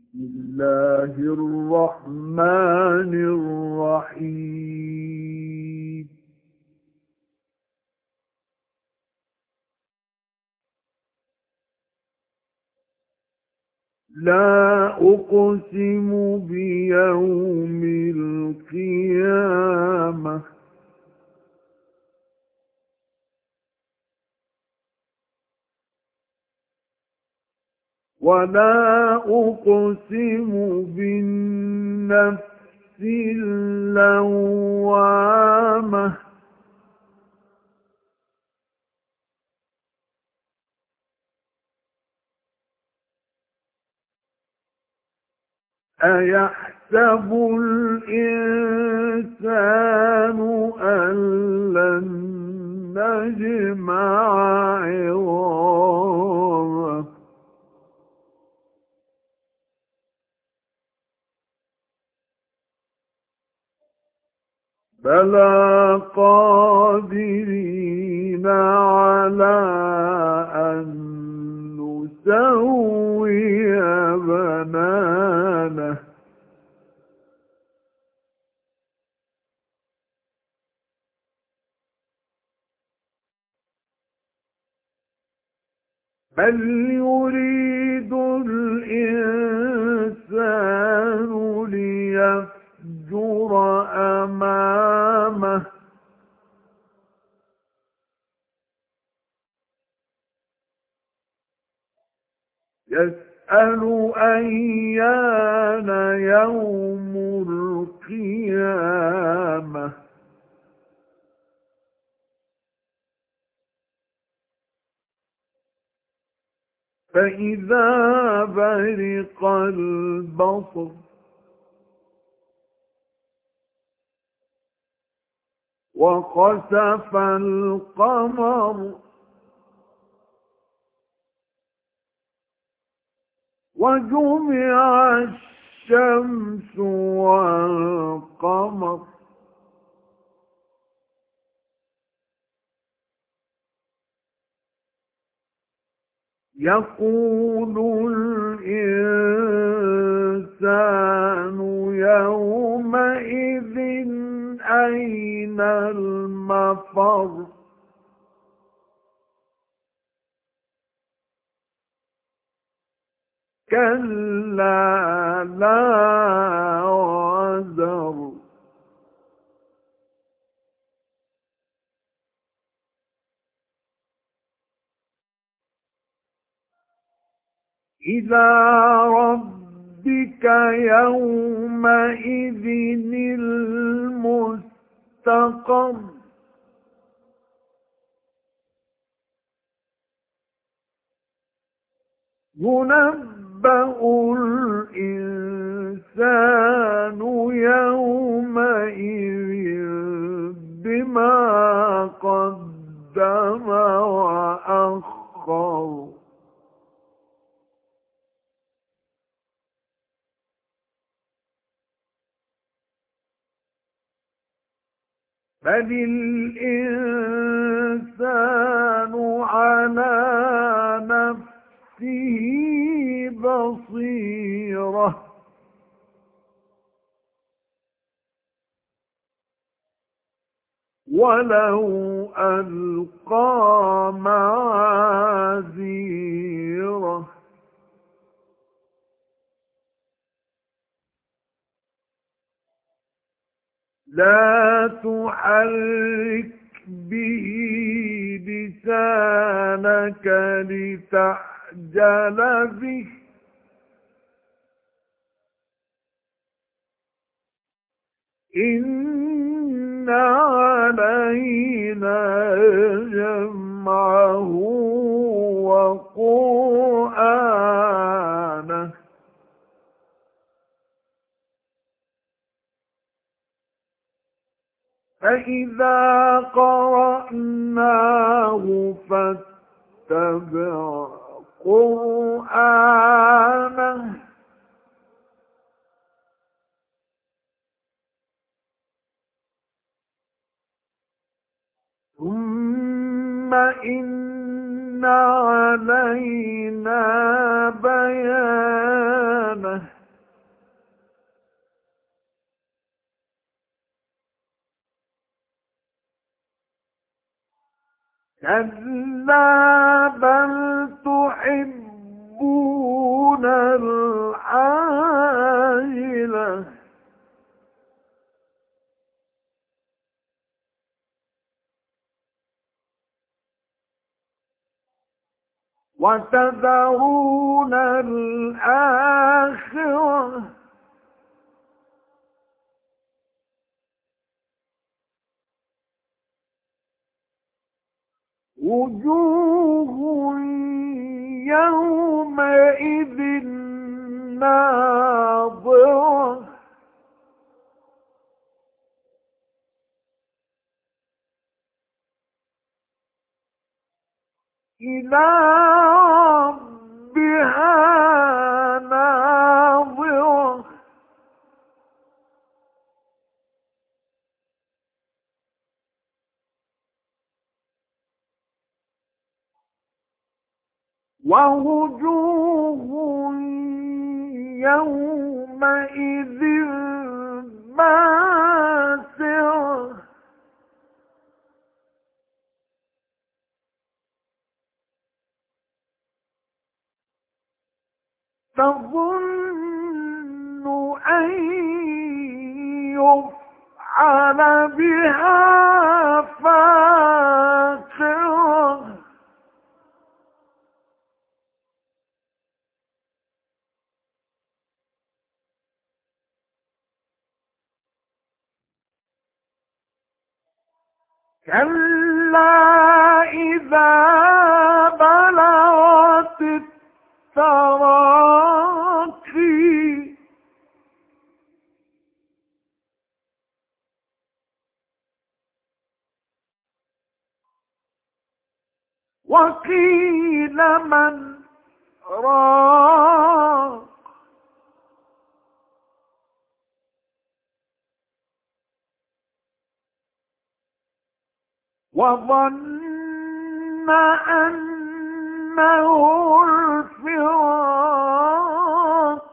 بسم الله الرحمن الرحيم. لا أقسم بيوم القيامة ولا أقسم بالنفس اللوامة أيحسب الإنسان أن لن نجمع عظامه بلى قادرين على أن نسوي بنانه بل يريد الإنسان ليفجر أمامه يسأل أيان يوم القيامة فإذا برق البصر وخسف القمر وجمع الشمس والقمر يقول الإنسان يومئذ أين المفر كلا لا وزر إلى ربك يومئذ المستقر ينبأ الإنسان يومئذ بما قدم وأخر بل الإنسان على نفسه بصيرة ولو ألقى معاذيره لا تحرك به لسانك لتعجل به إن علينا جمعه وقرآنه فإذا قرأناه فاتبع قرآنه ثم إن علينا بيانه كلا بل تحبون العاجلة وتذرون الآخرة وجوه يومئذ ناظرة إلى ربها ناظرة ووجوه يومئذ باسرة تظن أن يفعل بها فاقرة كلا إذا بلغت التراقي وقيل من راق وظن أنه الفراق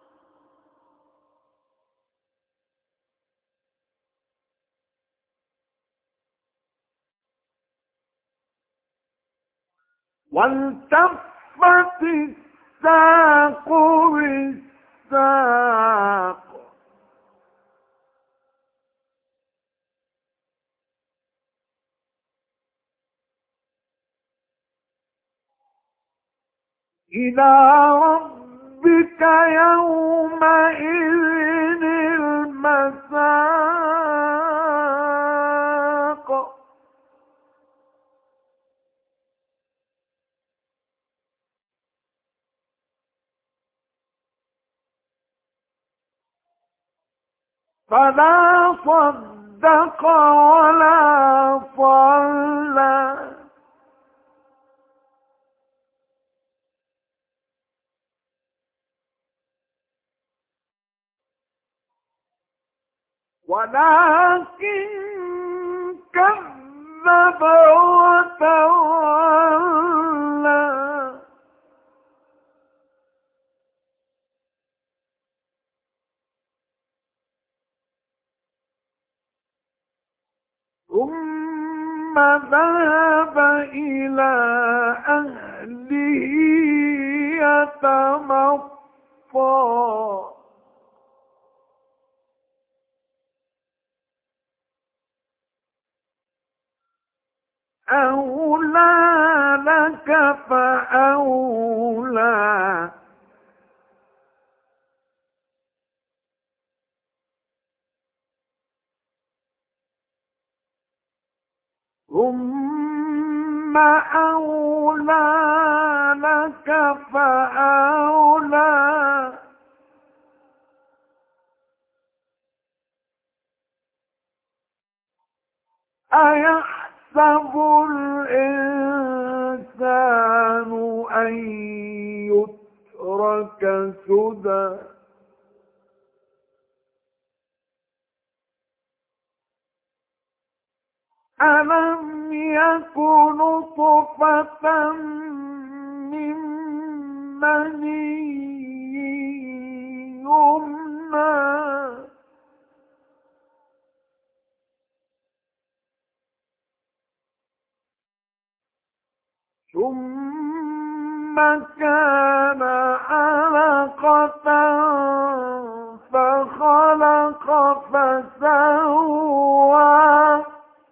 والتفت الساق بالساق إلى ربك يومئذ المساق فلا صدق ولا صلى ولكن كذب وتولى ثم ذهب إلى أهله يتمطى أولى لك فأولى ثم أولى لك فأولى أيحسب الإنسان أن يترك سدى ألم يكن نطفة من مني يمنى كان علقة فخلق فسوى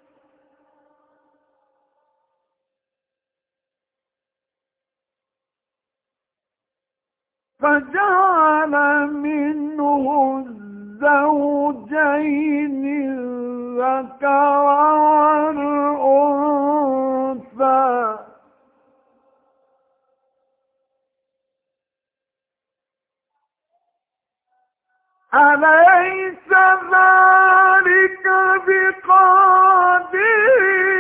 فجعل منه الزوجين الذكر والأنثى أليس ذلك بقادر